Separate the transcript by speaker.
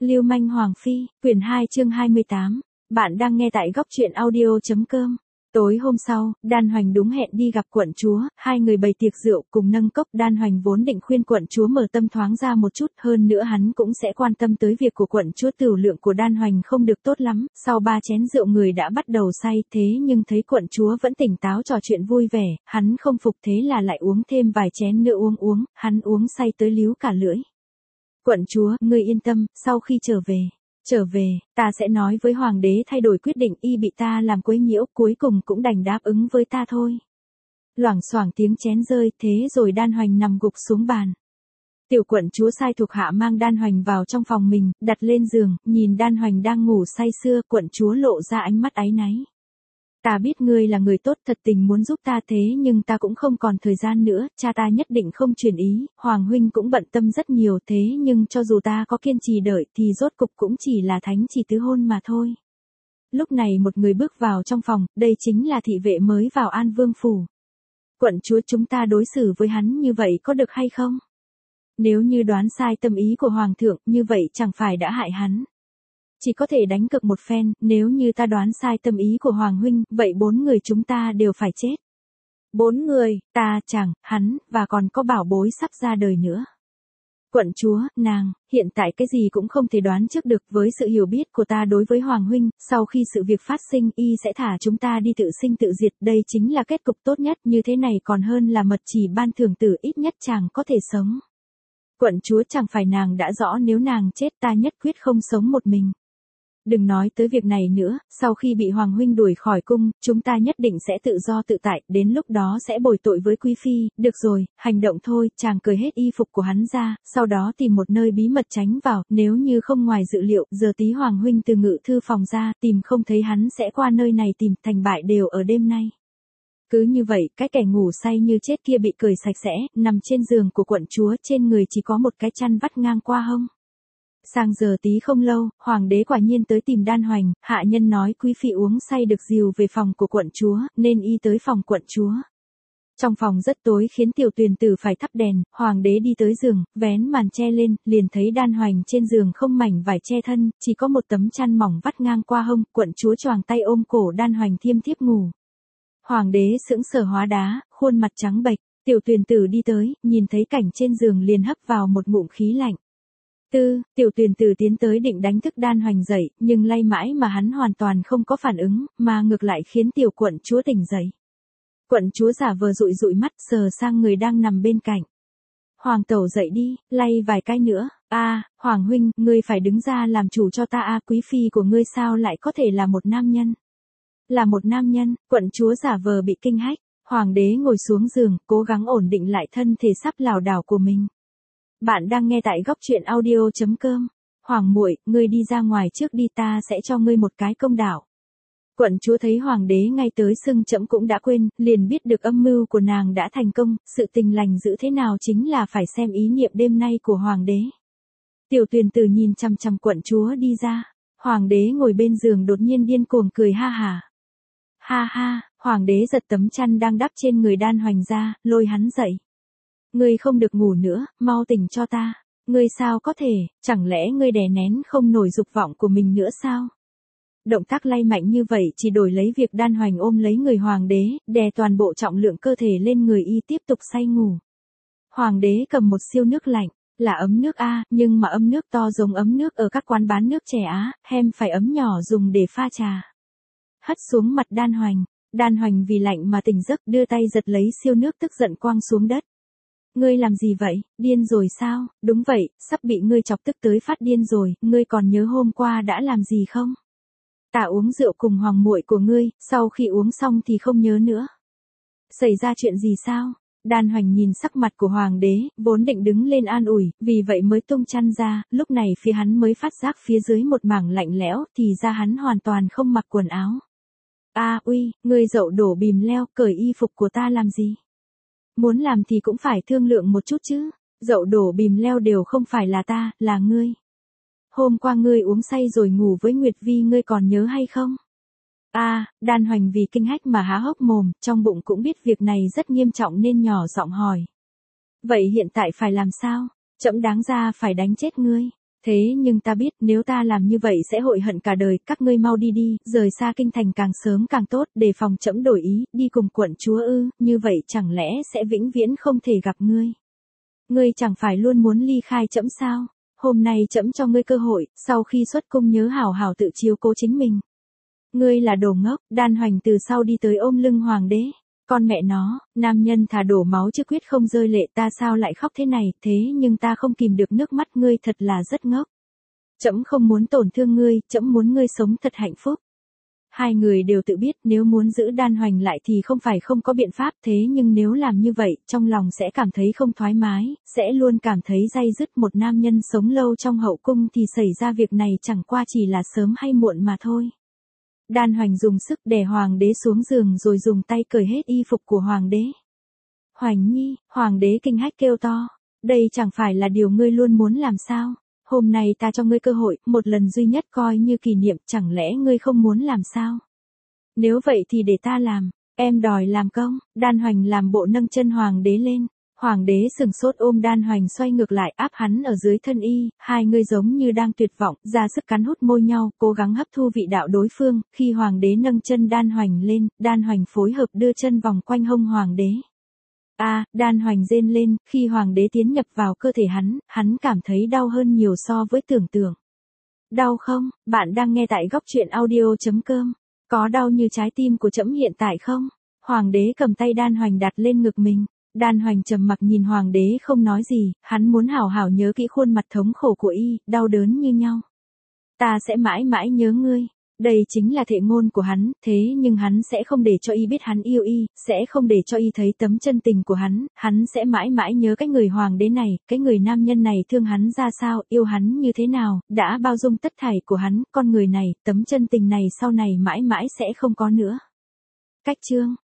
Speaker 1: Lưu manh Hoàng Phi, quyển 2 chương 28. Bạn đang nghe tại góc truyện audio.com. Tối hôm sau, Đan Hoành đúng hẹn đi gặp quận chúa, hai người bày tiệc rượu cùng nâng cốc. Đan Hoành vốn định khuyên quận chúa mở tâm thoáng ra một chút, hơn nữa hắn cũng sẽ quan tâm tới việc của quận chúa. Tửu lượng của Đan Hoành không được tốt lắm, sau 3 chén rượu người đã bắt đầu say, thế nhưng thấy quận chúa vẫn tỉnh táo trò chuyện vui vẻ, hắn không phục thế là lại uống thêm vài chén nữa. Hắn uống say tới líu cả lưỡi. Quận chúa, ngươi yên tâm, sau khi trở về, ta sẽ nói với hoàng đế thay đổi quyết định. Y bị ta làm quấy nhiễu, cuối cùng cũng đành đáp ứng với ta thôi. Loảng xoảng tiếng chén rơi, thế rồi Đan Hoành nằm gục xuống bàn. Tiểu quận chúa sai thuộc hạ mang Đan Hoành vào trong phòng mình, đặt lên giường, nhìn Đan Hoành đang ngủ say sưa, quận chúa lộ ra ánh mắt áy náy. Ta biết ngươi là người tốt, thật tình muốn giúp ta, thế nhưng ta cũng không còn thời gian nữa, cha ta nhất định không truyền ý, Hoàng huynh cũng bận tâm rất nhiều, thế nhưng cho dù ta có kiên trì đợi thì rốt cục cũng chỉ là thánh chỉ tứ hôn mà thôi. Lúc này một người bước vào trong phòng, đây chính là thị vệ mới vào An Vương phủ. Quận chúa, chúng ta đối xử với hắn như vậy có được hay không? Nếu như đoán sai tâm ý của Hoàng thượng, như vậy chẳng phải đã hại hắn. Chỉ có thể đánh cược một phen, nếu như ta đoán sai tâm ý của Hoàng huynh, vậy 4 người chúng ta đều phải chết. 4 người, ta, chàng, hắn, và còn có bảo bối sắp ra đời nữa. Quận chúa, nàng, hiện tại cái gì cũng không thể đoán trước được. Với sự hiểu biết của ta đối với Hoàng huynh, sau khi sự việc phát sinh, y sẽ thả chúng ta đi tự sinh tự diệt. Đây chính là kết cục tốt nhất, như thế này còn hơn là mật chỉ ban thưởng tử, ít nhất chàng có thể sống. Quận chúa, chẳng phải nàng đã rõ nếu nàng chết ta nhất quyết không sống một mình. Đừng nói tới việc này nữa, sau khi bị Hoàng huynh đuổi khỏi cung, chúng ta nhất định sẽ tự do tự tại, đến lúc đó sẽ bồi tội với quý phi. Được rồi, hành động thôi. Chàng cởi hết y phục của hắn ra, sau đó tìm một nơi bí mật tránh vào, nếu như không ngoài dự liệu, giờ tí Hoàng huynh từ ngự thư phòng ra, tìm không thấy hắn sẽ qua nơi này tìm, thành bại đều ở đêm nay. Cứ như vậy, cái kẻ ngủ say như chết kia bị cởi sạch sẽ, nằm trên giường của quận chúa, trên người chỉ có một cái chăn vắt ngang qua hông. Sang giờ tí không lâu, hoàng đế quả nhiên tới tìm Đan Hoành, hạ nhân nói quý phi uống say được dìu về phòng của quận chúa, nên y tới phòng quận chúa. Trong phòng rất tối khiến tiểu tuyền tử phải thắp đèn, hoàng đế đi tới giường, vén màn che lên, liền thấy Đan Hoành trên giường không mảnh vải che thân, chỉ có một tấm chăn mỏng vắt ngang qua hông, quận chúa choàng tay ôm cổ Đan Hoành thiêm thiếp ngủ. Hoàng đế sững sờ hóa đá, khuôn mặt trắng bệch, tiểu tuyền tử đi tới, nhìn thấy cảnh trên giường liền hấp vào một ngụm khí lạnh. Tiểu tuyền tử tiến tới định đánh thức Đan Hoành dậy, nhưng lay mãi mà hắn hoàn toàn không có phản ứng, mà ngược lại khiến tiểu quận chúa tỉnh dậy. Quận chúa giả vờ dụi dụi mắt sờ sang người đang nằm bên cạnh. Hoàng tẩu dậy đi, lay vài cái nữa. Hoàng huynh, ngươi phải đứng ra làm chủ cho ta. Quý phi của ngươi sao lại có thể là một nam nhân? Là một nam nhân, quận chúa giả vờ bị kinh hách. Hoàng đế ngồi xuống giường, cố gắng ổn định lại thân thể sắp lảo đảo của mình. Bạn đang nghe tại góc truyện audio.com. Hoàng muội, ngươi đi ra ngoài trước đi, ta sẽ cho ngươi một cái công đạo. Quận chúa thấy hoàng đế ngay tới sưng chẫm cũng đã quên, liền biết được âm mưu của nàng đã thành công, sự tình lành giữ thế nào chính là phải xem ý niệm đêm nay của hoàng đế. Tiểu tuyền tử nhìn chằm chằm quận chúa đi ra, hoàng đế ngồi bên giường đột nhiên điên cuồng cười ha hả. Ha ha, hoàng đế giật tấm chăn đang đắp trên người Đan Hoành ra, lôi hắn dậy. Ngươi không được ngủ nữa, mau tỉnh cho ta. Ngươi sao có thể, chẳng lẽ ngươi đè nén không nổi dục vọng của mình nữa sao? Động tác lay mạnh như vậy chỉ đổi lấy việc Đan Hoành ôm lấy người hoàng đế, đè toàn bộ trọng lượng cơ thể lên người y tiếp tục say ngủ. Hoàng đế cầm một siêu nước lạnh, là ấm nước nhưng mà ấm nước to giống ấm nước ở các quán bán nước chè hem phải ấm nhỏ dùng để pha trà. Hất xuống mặt Đan Hoành vì lạnh mà tỉnh giấc, đưa tay giật lấy siêu nước tức giận quăng xuống đất. Ngươi làm gì vậy, điên rồi sao? Đúng vậy, sắp bị ngươi chọc tức tới phát điên rồi, ngươi còn nhớ hôm qua đã làm gì không? Ta uống rượu cùng hoàng muội của ngươi, sau khi uống xong thì không nhớ nữa. Xảy ra chuyện gì sao? Đan Hoành nhìn sắc mặt của hoàng đế, vốn định đứng lên an ủi, vì vậy mới tung chăn ra, lúc này phía hắn mới phát giác phía dưới một mảng lạnh lẽo, thì ra hắn hoàn toàn không mặc quần áo. Ngươi dậu đổ bìm leo, cởi y phục của ta làm gì? Muốn làm thì cũng phải thương lượng một chút chứ, dậu đổ bìm leo đều không phải là ta, là ngươi. Hôm qua ngươi uống say rồi ngủ với Nguyệt Vi, ngươi còn nhớ hay không? Đan Hoành vì kinh hách mà há hốc mồm, trong bụng cũng biết việc này rất nghiêm trọng nên nhỏ giọng hỏi. Vậy hiện tại phải làm sao? Trẫm đáng ra phải đánh chết ngươi. Thế nhưng ta biết nếu ta làm như vậy sẽ hội hận cả đời, các ngươi mau đi đi, rời xa kinh thành càng sớm càng tốt, để phòng trẫm đổi ý, đi cùng quận chúa ư, như vậy chẳng lẽ sẽ vĩnh viễn không thể gặp ngươi. Ngươi chẳng phải luôn muốn ly khai trẫm sao? Hôm nay trẫm cho ngươi cơ hội, sau khi xuất cung nhớ hảo hảo tự chiếu cố chính mình. Ngươi là đồ ngốc, Đan Hoành từ sau đi tới ôm lưng hoàng đế. Con mẹ nó, nam nhân thà đổ máu chứ quyết không rơi lệ, ta sao lại khóc thế này, thế nhưng ta không kìm được nước mắt, ngươi thật là rất ngốc. Trẫm không muốn tổn thương ngươi, trẫm muốn ngươi sống thật hạnh phúc. Hai người đều tự biết nếu muốn giữ Đan Hoành lại thì không phải không có biện pháp, thế nhưng nếu làm như vậy, trong lòng sẽ cảm thấy không thoải mái, sẽ luôn cảm thấy day dứt. Một nam nhân sống lâu trong hậu cung thì xảy ra việc này chẳng qua chỉ là sớm hay muộn mà thôi. Đan Hoành dùng sức đè hoàng đế xuống giường rồi dùng tay cởi hết y phục của hoàng đế. Hoành nhi, hoàng đế kinh hách kêu to, đây chẳng phải là điều ngươi luôn muốn làm sao? Hôm nay ta cho ngươi cơ hội, một lần duy nhất coi như kỷ niệm, chẳng lẽ ngươi không muốn làm sao? Nếu vậy thì để ta làm, em đòi làm công. Đan Hoành làm bộ nâng chân hoàng đế lên. Hoàng đế sừng sốt ôm Đan Hoành xoay ngược lại áp hắn ở dưới thân y, hai người giống như đang tuyệt vọng, ra sức cắn hút môi nhau, cố gắng hấp thu vị đạo đối phương. Khi hoàng đế nâng chân Đan Hoành lên, Đan Hoành phối hợp đưa chân vòng quanh hông hoàng đế. Đan Hoành rên lên, khi hoàng đế tiến nhập vào cơ thể hắn cảm thấy đau hơn nhiều so với tưởng tượng. Đau không? Bạn đang nghe tại góc truyện audio.com. Có đau như trái tim của trẫm hiện tại không? Hoàng đế cầm tay Đan Hoành đặt lên ngực mình. Đan Hoành trầm mặc nhìn hoàng đế không nói gì, hắn muốn hảo hảo nhớ kỹ khuôn mặt thống khổ của y, đau đớn như nhau. Ta sẽ mãi mãi nhớ ngươi. Đây chính là thệ ngôn của hắn, thế nhưng hắn sẽ không để cho y biết hắn yêu y, sẽ không để cho y thấy tấm chân tình của hắn sẽ mãi mãi nhớ cái người hoàng đế này, cái người nam nhân này thương hắn ra sao, yêu hắn như thế nào, đã bao dung tất thảy của hắn, con người này, tấm chân tình này sau này mãi mãi sẽ không có nữa. Cách chương